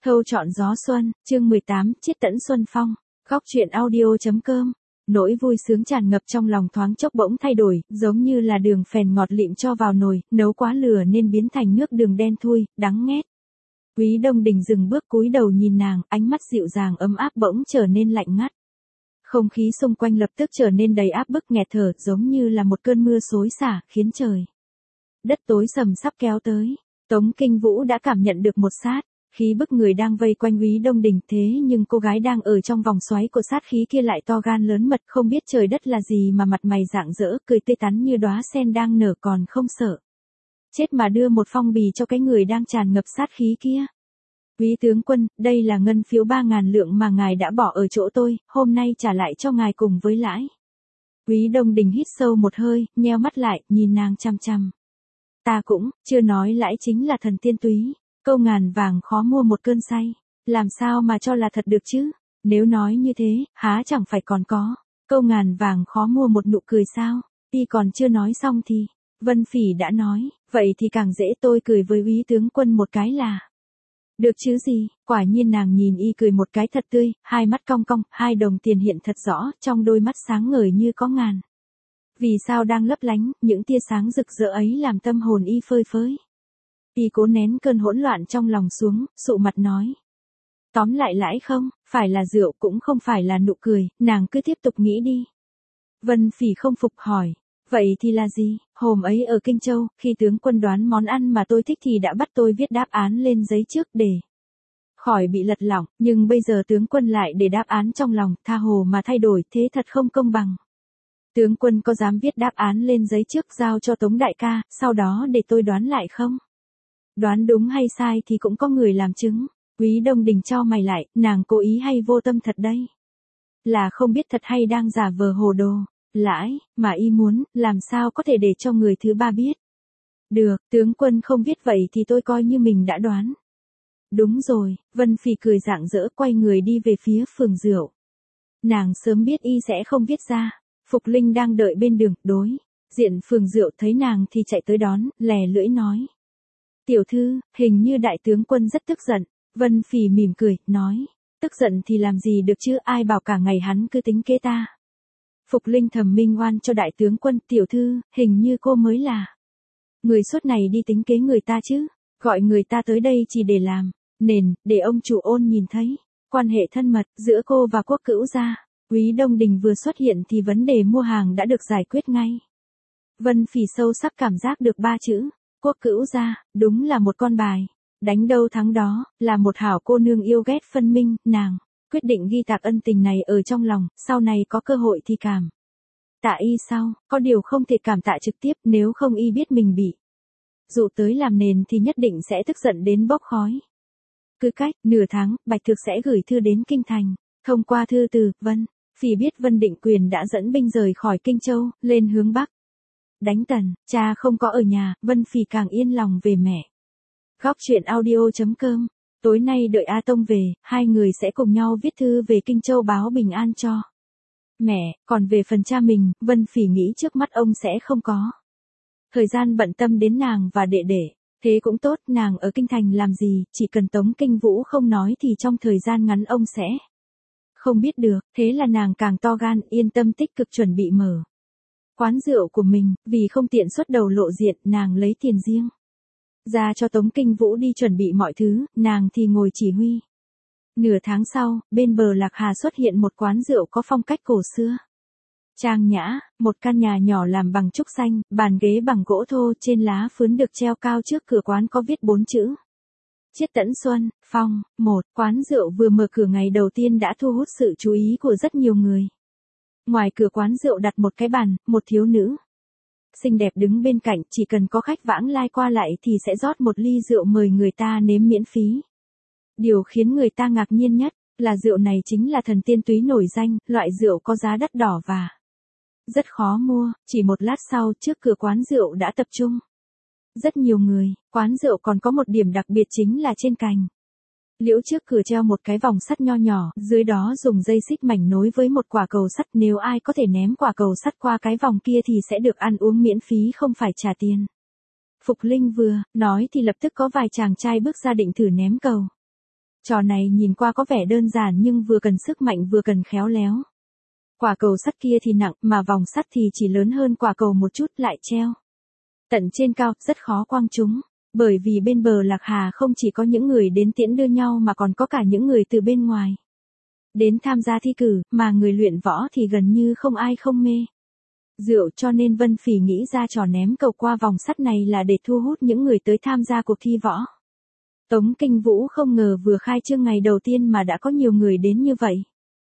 Thâu chọn gió xuân, chương 18, Chiết tẫn xuân phong. Góc truyện audio.com. Nỗi vui sướng tràn ngập trong lòng thoáng chốc bỗng thay đổi, giống như là đường phèn ngọt lịm cho vào nồi, nấu quá lửa nên biến thành nước đường đen thui, đắng nghét. Quý Đông Đình dừng bước cúi đầu nhìn nàng, ánh mắt dịu dàng ấm áp bỗng trở nên lạnh ngắt. Không khí xung quanh lập tức trở nên đầy áp bức nghẹt thở, giống như là một cơn mưa xối xả, khiến trời đất tối sầm sắp kéo tới. Tống Kinh Vũ đã cảm nhận được một sát khí bức người đang vây quanh Quý Đông Đình, thế nhưng cô gái đang ở trong vòng xoáy của sát khí kia lại to gan lớn mật, không biết trời đất là gì mà mặt mày rạng rỡ, cười tươi tắn như đóa sen đang nở, còn không sợ chết mà đưa một phong bì cho cái người đang tràn ngập sát khí kia. Quý tướng quân, đây là ngân phiếu 3.000 lượng mà ngài đã bỏ ở chỗ tôi, hôm nay trả lại cho ngài cùng với lãi. Quý Đông Đình hít sâu một hơi, nheo mắt lại, nhìn nàng chăm chăm. Ta cũng chưa nói lãi chính là thần tiên túy. Câu ngàn vàng khó mua một cơn say. Làm sao mà cho là thật được chứ? Nếu nói như thế, há chẳng phải còn có. Câu ngàn vàng khó mua một nụ cười sao? Y còn chưa nói xong thì Vân Phỉ đã nói, vậy thì càng dễ, tôi cười với Úy tướng quân một cái là được chứ gì. Quả nhiên nàng nhìn y cười một cái thật tươi, hai mắt cong cong, hai đồng tiền hiện thật rõ, trong đôi mắt sáng ngời như có ngàn vì sao đang lấp lánh, những tia sáng rực rỡ ấy làm tâm hồn y phơi phới. Y cố nén cơn hỗn loạn trong lòng xuống, sụ mặt nói. Tóm lại lãi không, phải là rượu cũng không phải là nụ cười, nàng cứ tiếp tục nghĩ đi. Vân Phỉ không phục hỏi. Vậy thì là gì? Hôm ấy ở Kinh Châu, khi tướng quân đoán món ăn mà tôi thích thì đã bắt tôi viết đáp án lên giấy trước để khỏi bị lật lỏng, nhưng bây giờ tướng quân lại để đáp án trong lòng, tha hồ mà thay đổi, thế thật không công bằng. Tướng quân có dám viết đáp án lên giấy trước giao cho Tống đại ca, sau đó để tôi đoán lại không? Đoán đúng hay sai thì cũng có người làm chứng. Quý Đông Đình chau mày lại, nàng cố ý hay vô tâm thật đây? Là không biết thật hay đang giả vờ hồ đồ? Lãi, mà y muốn, làm sao có thể để cho người thứ ba biết? Được, tướng quân không biết vậy thì tôi coi như mình đã đoán. Đúng rồi, Vân Phỉ cười rạng rỡ quay người đi về phía phường rượu. Nàng sớm biết y sẽ không viết ra. Phục Linh đang đợi bên đường, đối diện phường rượu thấy nàng thì chạy tới đón, lè lưỡi nói. Tiểu thư, hình như đại tướng quân rất tức giận. Vân Phỉ mỉm cười, nói. Tức giận thì làm gì được chứ, ai bảo cả ngày hắn cứ tính kế ta. Phục Linh thầm minh oan cho đại tướng quân, tiểu thư, hình như cô mới là người suốt này đi tính kế người ta chứ. Gọi người ta tới đây chỉ để làm nền, để ông chủ Ôn nhìn thấy quan hệ thân mật giữa cô và Quốc Cữu gia. Quý Đông Đình vừa xuất hiện thì vấn đề mua hàng đã được giải quyết ngay. Vân Phỉ sâu sắc cảm giác được ba chữ Quốc Cữu gia, đúng là một con bài đánh đâu thắng đó, là một hảo cô nương yêu ghét phân minh, nàng quyết định ghi tạc ân tình này ở trong lòng, sau này có cơ hội thì cảm tạ y sau, có điều không thể cảm tạ trực tiếp, nếu không y biết mình bị dụ tới làm nền thì nhất định sẽ tức giận đến bốc khói. Cứ cách nửa tháng, Bạch Thực sẽ gửi thư đến Kinh Thành. Thông qua thư từ, Vân Phỉ biết Vân Định Quyền đã dẫn binh rời khỏi Kinh Châu, lên hướng Bắc đánh Tần. Cha không có ở nhà, Vân Phỉ càng yên lòng về mẹ. Góc truyện audio.com. Tối nay đợi A Tông về, hai người sẽ cùng nhau viết thư về Kinh Châu báo bình an cho mẹ, còn về phần cha mình, Vân Phỉ nghĩ trước mắt ông sẽ không có thời gian bận tâm đến nàng và đệ đệ. Thế cũng tốt, nàng ở Kinh Thành làm gì, chỉ cần Tống Kinh Vũ không nói thì trong thời gian ngắn ông sẽ không biết được, thế là nàng càng to gan, yên tâm tích cực chuẩn bị mở quán rượu của mình, vì không tiện xuất đầu lộ diện, nàng lấy tiền riêng ra cho Tống Kinh Vũ đi chuẩn bị mọi thứ, nàng thì ngồi chỉ huy. Nửa tháng sau, bên bờ Lạc Hà xuất hiện một quán rượu có phong cách cổ xưa. Trang nhã, một căn nhà nhỏ làm bằng trúc xanh, bàn ghế bằng gỗ thô, trên lá phướn được treo cao trước cửa quán có viết 4 chữ. Chiết tẫn xuân, phong, một. Quán rượu vừa mở cửa ngày đầu tiên đã thu hút sự chú ý của rất nhiều người. Ngoài cửa quán rượu đặt một cái bàn, một thiếu nữ xinh đẹp đứng bên cạnh, chỉ cần có khách vãng lai qua lại thì sẽ rót một ly rượu mời người ta nếm miễn phí. Điều khiến người ta ngạc nhiên nhất là rượu này chính là thần tiên túy nổi danh, loại rượu có giá đắt đỏ và rất khó mua. Chỉ một lát sau, trước cửa quán rượu đã tập trung rất nhiều người. Quán rượu còn có một điểm đặc biệt chính là trên cành liễu trước cửa treo một cái vòng sắt nho nhỏ, dưới đó dùng dây xích mảnh nối với một quả cầu sắt, nếu ai có thể ném quả cầu sắt qua cái vòng kia thì sẽ được ăn uống miễn phí không phải trả tiền. Phục Linh vừa nói thì lập tức có vài chàng trai bước ra định thử ném cầu Trò này nhìn qua có vẻ đơn giản nhưng vừa cần sức mạnh vừa cần khéo léo. Quả cầu sắt kia thì nặng, mà vòng sắt thì chỉ lớn hơn quả cầu một chút lại treo tận trên cao, rất khó quăng chúng. Bởi vì bên bờ Lạc Hà không chỉ có những người đến tiễn đưa nhau mà còn có cả những người từ bên ngoài đến tham gia thi cử, mà người luyện võ thì gần như không ai không mê rượu, cho nên Vân Phỉ nghĩ ra trò ném cầu qua vòng sắt này là để thu hút những người tới tham gia cuộc thi võ. Tống Kinh Vũ không ngờ vừa khai trương ngày đầu tiên mà đã có nhiều người đến như vậy.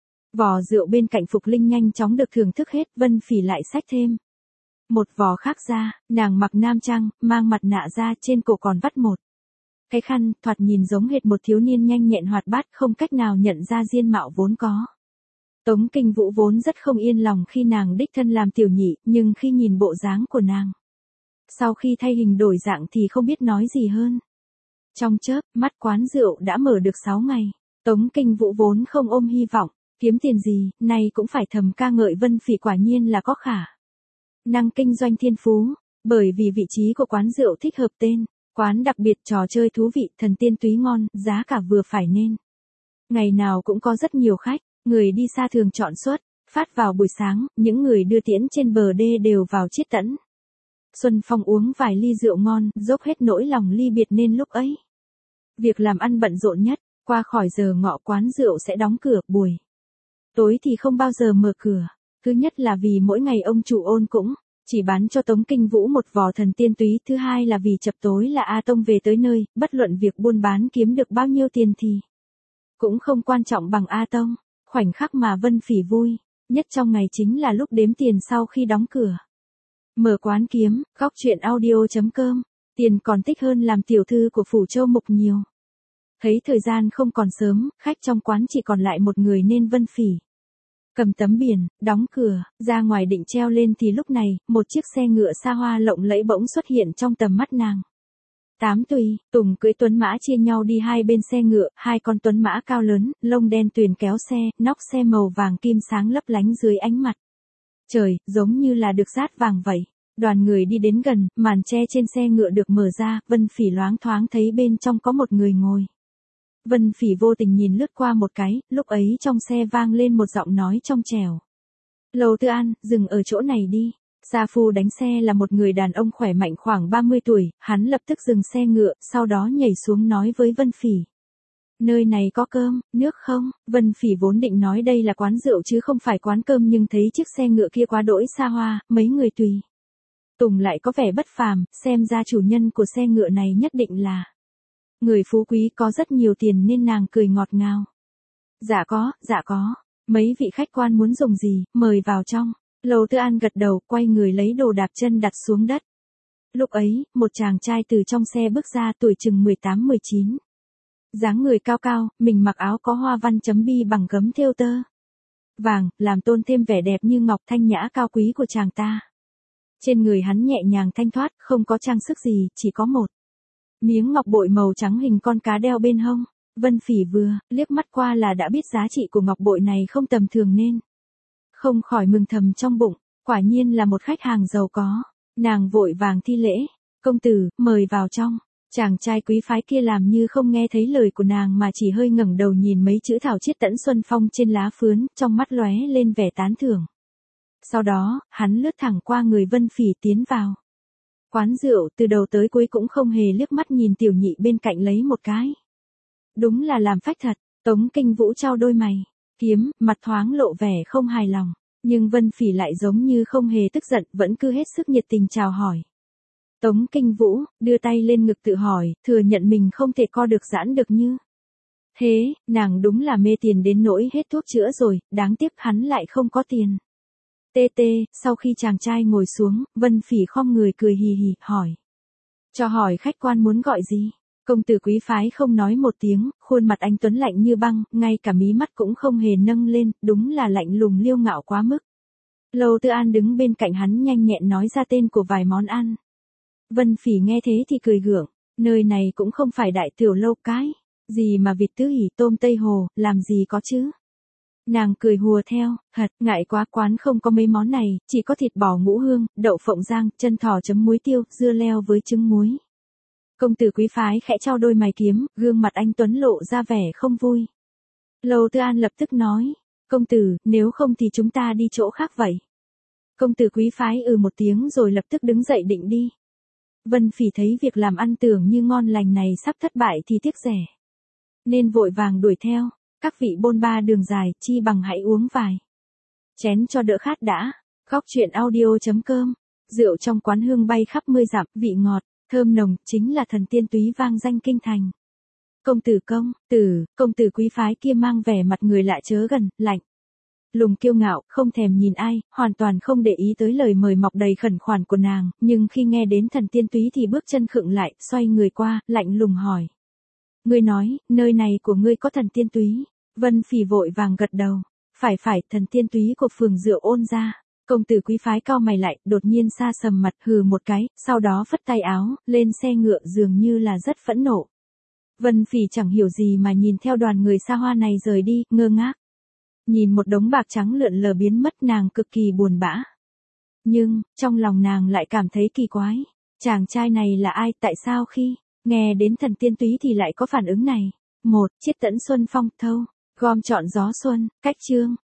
Vò rượu bên cạnh Phục Linh nhanh chóng được thưởng thức hết, Vân Phỉ lại xách thêm một vò khác ra, nàng mặc nam trang, mang mặt nạ ra, trên cổ còn vắt một cái khăn, thoạt nhìn giống hệt một thiếu niên nhanh nhẹn hoạt bát, không cách nào nhận ra diên mạo vốn có. Tống Kinh Vũ vốn rất không yên lòng khi nàng đích thân làm tiểu nhị, nhưng khi nhìn bộ dáng của nàng, sau khi thay hình đổi dạng thì không biết nói gì hơn. Trong chớp mắt quán rượu đã mở được 6 ngày, Tống Kinh Vũ vốn không ôm hy vọng kiếm tiền gì, nay cũng phải thầm ca ngợi Vân Phỉ quả nhiên là có khả năng kinh doanh thiên phú, bởi vì vị trí của quán rượu thích hợp tên quán đặc biệt, trò chơi thú vị, thần tiên túy ngon, giá cả vừa phải nên ngày nào cũng có rất nhiều khách, người đi xa thường chọn suất phát vào buổi sáng, những người đưa tiễn trên bờ đê đều vào Chiết Tẫn Xuân Phong uống vài ly rượu ngon, dốc hết nỗi lòng ly biệt, nên lúc ấy việc làm ăn bận rộn nhất. Qua khỏi giờ ngọ quán rượu sẽ đóng cửa, buổi tối thì không bao giờ mở cửa. Thứ nhất là vì mỗi ngày ông chủ Ôn cũng chỉ bán cho Tống Kinh Vũ một vò thần tiên túy, thứ hai là vì chập tối là A Tông về tới nơi, bất luận việc buôn bán kiếm được bao nhiêu tiền thì cũng không quan trọng bằng A Tông. Khoảnh khắc mà Vân Phỉ vui nhất trong ngày chính là lúc đếm tiền sau khi đóng cửa. Mở quán kiếm, góc chuyện audio.com, tiền còn thích hơn làm tiểu thư của Phủ Châu Mục nhiều. Thấy thời gian không còn sớm, khách trong quán chỉ còn lại một người nên Vân Phỉ cầm tấm biển, đóng cửa, ra ngoài định treo lên thì lúc này, một chiếc xe ngựa xa hoa lộng lẫy bỗng xuất hiện trong tầm mắt nàng. Tám Tùy, Tùng cưỡi tuấn mã chia nhau đi hai bên xe ngựa, hai con tuấn mã cao lớn, lông đen tuyền kéo xe, nóc xe màu vàng kim sáng lấp lánh dưới ánh mặt trời, giống như là được dát vàng vậy. Đoàn người đi đến gần, màn che trên xe ngựa được mở ra, Vân Phỉ loáng thoáng thấy bên trong có một người ngồi. Vân Phỉ vô tình nhìn lướt qua một cái, lúc ấy trong xe vang lên một giọng nói trong trẻo. Lầu Tư An, dừng ở chỗ này đi. Sa phu đánh xe là một người đàn ông khỏe mạnh khoảng 30 tuổi, hắn lập tức dừng xe ngựa, sau đó nhảy xuống nói với Vân Phỉ. Nơi này có cơm, nước không? Vân Phỉ vốn định nói đây là quán rượu chứ không phải quán cơm, nhưng thấy chiếc xe ngựa kia quá đỗi xa hoa, mấy người Tùy Tùng lại có vẻ bất phàm, xem ra chủ nhân của xe ngựa này nhất định là người phú quý có rất nhiều tiền nên nàng cười ngọt ngào. Dạ có, mấy vị khách quan muốn dùng gì, mời vào trong. Lầu Tư An gật đầu, quay người lấy đồ đạp chân đặt xuống đất. Lúc ấy, một chàng trai từ trong xe bước ra, tuổi chừng 18-19. Dáng người cao cao, mình mặc áo có hoa văn chấm bi bằng gấm thêu tơ vàng, làm tôn thêm vẻ đẹp như ngọc thanh nhã cao quý của chàng ta. Trên người hắn nhẹ nhàng thanh thoát, không có trang sức gì, chỉ có một miếng ngọc bội màu trắng hình con cá đeo bên hông. Vân Phỉ vừa liếc mắt qua là đã biết giá trị của ngọc bội này không tầm thường nên không khỏi mừng thầm trong bụng, quả nhiên là một khách hàng giàu có. Nàng vội vàng thi lễ, công tử, mời vào trong. Chàng trai quý phái kia làm như không nghe thấy lời của nàng mà chỉ hơi ngẩng đầu nhìn mấy chữ Thảo Chiết Tẫn Xuân Phong trên lá phướn, trong mắt lóe lên vẻ tán thưởng. Sau đó, hắn lướt thẳng qua người Vân Phỉ tiến vào quán rượu, từ đầu tới cuối cũng không hề liếc mắt nhìn tiểu nhị bên cạnh lấy một cái. Đúng là làm phách thật. Tống Kinh Vũ trao đôi mày kiếm, mặt thoáng lộ vẻ không hài lòng, nhưng Vân Phỉ lại giống như không hề tức giận, vẫn cứ hết sức nhiệt tình chào hỏi. Tống Kinh Vũ đưa tay lên ngực tự hỏi, thừa nhận mình không thể co được giãn được như thế, nàng đúng là mê tiền đến nỗi hết thuốc chữa rồi, đáng tiếc hắn lại không có tiền. Sau khi chàng trai ngồi xuống, Vân Phỉ khom người cười hì hì, hỏi. Cho hỏi khách quan muốn gọi gì? Công tử quý phái không nói một tiếng, khuôn mặt anh tuấn lạnh như băng, ngay cả mí mắt cũng không hề nâng lên, đúng là lạnh lùng liêu ngạo quá mức. Lầu Tư An đứng bên cạnh hắn nhanh nhẹn nói ra tên của vài món ăn. Vân Phỉ nghe thế thì cười gượng, nơi này cũng không phải đại tiểu lâu cái, gì mà vịt tứ hỉ tôm Tây Hồ, làm gì có chứ. Nàng cười hùa theo, thật, ngại quá, quán không có mấy món này, chỉ có thịt bò ngũ hương, đậu phộng rang, chân thỏ chấm muối tiêu, dưa leo với trứng muối. Công tử quý phái khẽ trao đôi mày kiếm, gương mặt anh tuấn lộ ra vẻ không vui. Lâu Tư An lập tức nói, công tử, nếu không thì chúng ta đi chỗ khác vậy. Công tử quý phái một tiếng rồi lập tức đứng dậy định đi. Vân Phỉ thấy việc làm ăn tưởng như ngon lành này sắp thất bại thì tiếc rẻ, nên vội vàng đuổi theo. Các vị bôn ba đường dài, chi bằng hãy uống vài chén cho đỡ khát đã. Góc truyện audio.com. Rượu trong quán hương bay khắp 10 dặm, vị ngọt, thơm nồng, chính là thần tiên túy vang danh kinh thành. Công tử quý phái kia mang vẻ mặt người lạ chớ gần, lạnh lùng kiêu ngạo, không thèm nhìn ai, hoàn toàn không để ý tới lời mời mọc đầy khẩn khoản của nàng, nhưng khi nghe đến thần tiên túy thì bước chân khựng lại, xoay người qua, lạnh lùng hỏi. Ngươi nói, nơi này của ngươi có thần tiên túy? Vân Phỉ vội vàng gật đầu. Phải, thần tiên túy của phường rượu Ôn gia. Công tử quý phái cau mày lại, đột nhiên sa sầm mặt, hừ một cái, sau đó phất tay áo, lên xe ngựa dường như là rất phẫn nộ. Vân Phỉ chẳng hiểu gì mà nhìn theo đoàn người xa hoa này rời đi, ngơ ngác. Nhìn một đống bạc trắng lượn lờ biến mất, nàng cực kỳ buồn bã. Nhưng, trong lòng nàng lại cảm thấy kỳ quái. Chàng trai này là ai, tại sao khi nghe đến thần tiên túy thì lại có phản ứng này? Chiết tẫn xuân phong thâu, gom trọn gió xuân, cách chương.